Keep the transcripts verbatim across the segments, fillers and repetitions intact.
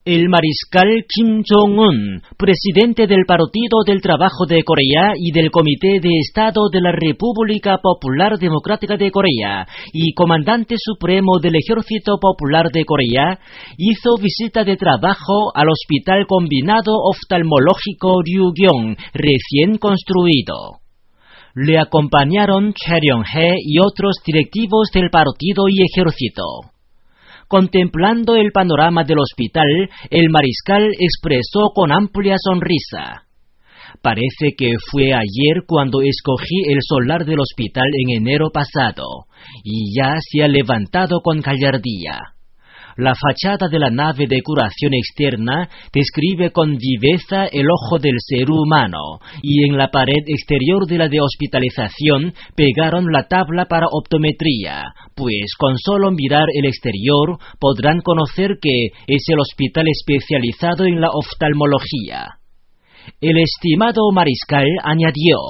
El mariscal Kim Jong-un, presidente del Partido del Trabajo de Corea y del Comité de Estado de la República Popular Democrática de Corea y comandante supremo del Ejército Popular de Corea, hizo visita de trabajo al Hospital Combinado Oftalmológico Ryugyong, recién construido. Le acompañaron Choi Ryong-hae y otros directivos del partido y ejército. Contemplando el panorama del hospital, el mariscal expresó con amplia sonrisa: «Parece que fue ayer cuando escogí el solar del hospital en enero pasado, y ya se ha levantado con gallardía». La fachada de la nave de curación externa describe con viveza el ojo del ser humano, y en la pared exterior de la de hospitalización pegaron la tabla para optometría, pues con solo mirar el exterior podrán conocer que es el hospital especializado en la oftalmología. El estimado mariscal añadió: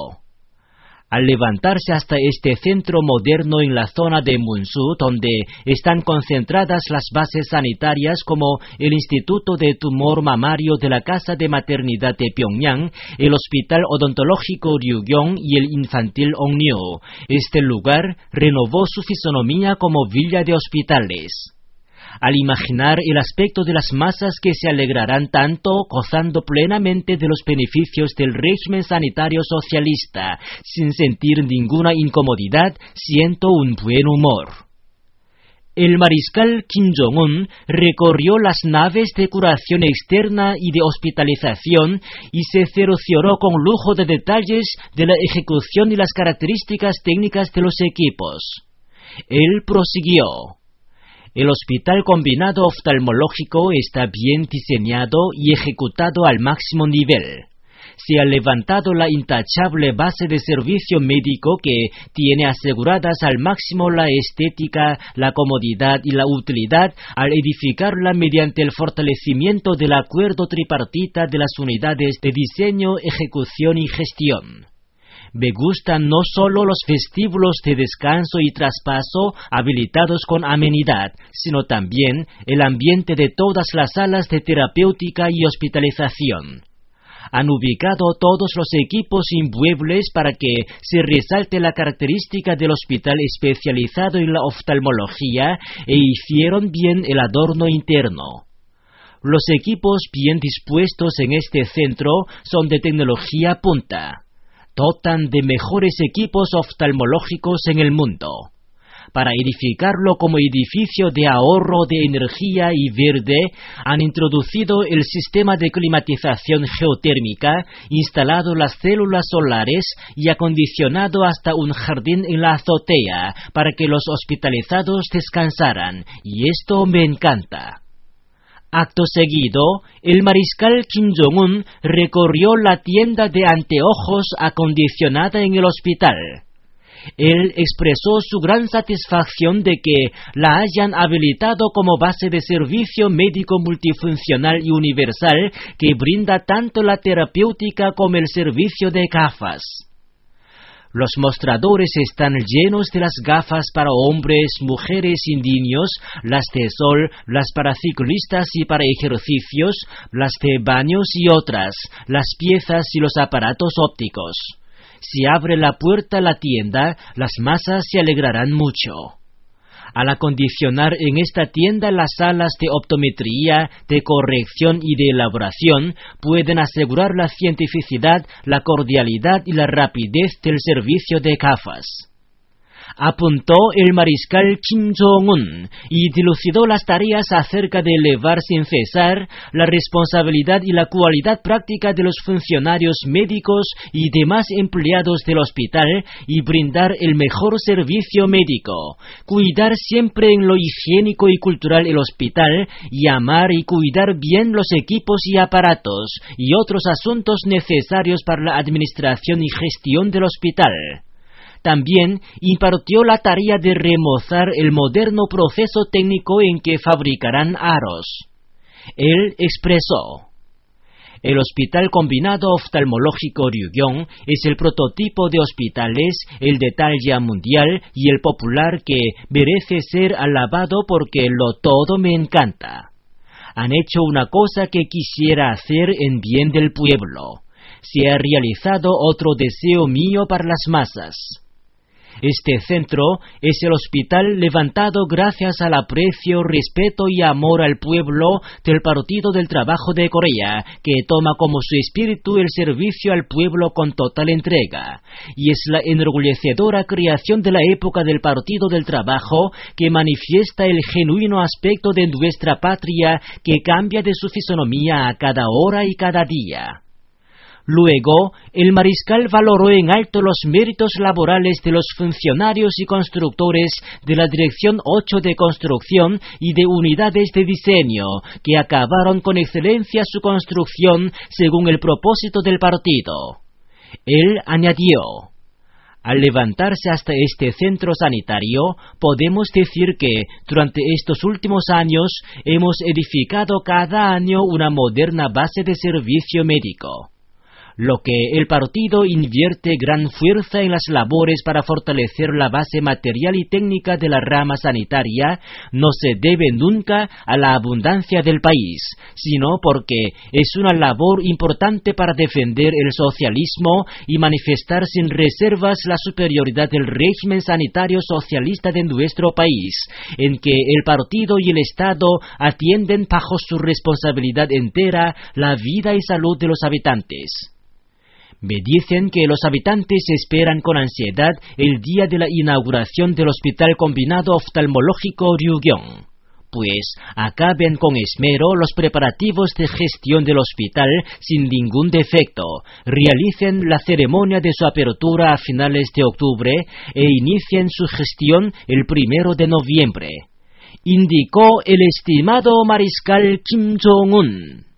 «Al levantarse hasta este centro moderno en la zona de Munsu, donde están concentradas las bases sanitarias como el Instituto de Tumor Mamario de la Casa de Maternidad de Pyongyang, el Hospital Odontológico Ryugyong y el Infantil Onnyo, este lugar renovó su fisonomía como villa de hospitales». Al imaginar el aspecto de las masas que se alegrarán tanto gozando plenamente de los beneficios del régimen sanitario socialista, sin sentir ninguna incomodidad, siento un buen humor. El mariscal Kim Jong-un recorrió las naves de curación externa y de hospitalización y se cercioró con lujo de detalles de la ejecución y las características técnicas de los equipos. Él prosiguió: «El Hospital Combinado Oftalmológico está bien diseñado y ejecutado al máximo nivel. Se ha levantado la intachable base de servicio médico que tiene aseguradas al máximo la estética, la comodidad y la utilidad al edificarla mediante el fortalecimiento del acuerdo tripartita de las unidades de diseño, ejecución y gestión. Me gustan no solo los vestíbulos de descanso y traspaso habilitados con amenidad, sino también el ambiente de todas las salas de terapéutica y hospitalización. Han ubicado todos los equipos inmuebles para que se resalte la característica del hospital especializado en la oftalmología e hicieron bien el adorno interno. Los equipos bien dispuestos en este centro son de tecnología punta. Dotan de mejores equipos oftalmológicos en el mundo. Para edificarlo como edificio de ahorro de energía y verde, han introducido el sistema de climatización geotérmica, instalado las células solares y acondicionado hasta un jardín en la azotea para que los hospitalizados descansaran, y esto me encanta». Acto seguido, el mariscal Kim Jong-un recorrió la tienda de anteojos acondicionada en el hospital. Él expresó su gran satisfacción de que la hayan habilitado como base de servicio médico multifuncional y universal que brinda tanto la terapéutica como el servicio de gafas. Los mostradores están llenos de las gafas para hombres, mujeres y niños, las de sol, las para ciclistas y para ejercicios, las de baños y otras, las piezas y los aparatos ópticos. Si abre la puerta a la tienda, las masas se alegrarán mucho. Al acondicionar en esta tienda las salas de optometría, de corrección y de elaboración, pueden asegurar la cientificidad, la cordialidad y la rapidez del servicio de gafas. Apuntó el mariscal Kim Jong-un y dilucidó las tareas acerca de elevar sin cesar la responsabilidad y la cualidad práctica de los funcionarios médicos y demás empleados del hospital y brindar el mejor servicio médico, cuidar siempre en lo higiénico y cultural el hospital y amar y cuidar bien los equipos y aparatos y otros asuntos necesarios para la administración y gestión del hospital. También impartió la tarea de remozar el moderno proceso técnico en que fabricarán aros. Él expresó: El Hospital Combinado Oftalmológico Ryugyong es el prototipo de hospitales, el de talla mundial y el popular que merece ser alabado porque lo todo me encanta. Han hecho una cosa que quisiera hacer en bien del pueblo. Se ha realizado otro deseo mío para las masas. Este centro es el hospital levantado gracias al aprecio, respeto y amor al pueblo del Partido del Trabajo de Corea, que toma como su espíritu el servicio al pueblo con total entrega. Y es la enorgullecedora creación de la época del Partido del Trabajo que manifiesta el genuino aspecto de nuestra patria, que cambia de su fisonomía a cada hora y cada día. Luego, el mariscal valoró en alto los méritos laborales de los funcionarios y constructores de la Dirección ocho de Construcción y de Unidades de Diseño, que acabaron con excelencia su construcción según el propósito del partido. Él añadió: al levantarse hasta este centro sanitario, podemos decir que, durante estos últimos años, hemos edificado cada año una moderna base de servicio médico. Lo que el partido invierte gran fuerza en las labores para fortalecer la base material y técnica de la rama sanitaria no se debe nunca a la abundancia del país, sino porque es una labor importante para defender el socialismo y manifestar sin reservas la superioridad del régimen sanitario socialista de nuestro país, en que el partido y el Estado atienden bajo su responsabilidad entera la vida y salud de los habitantes. Me dicen que los habitantes esperan con ansiedad el día de la inauguración del Hospital Combinado Oftalmológico Ryugyong. Pues acaben con esmero los preparativos de gestión del hospital sin ningún defecto, realicen la ceremonia de su apertura a finales de octubre e inicien su gestión el primero de noviembre, indicó el estimado mariscal Kim Jong-un.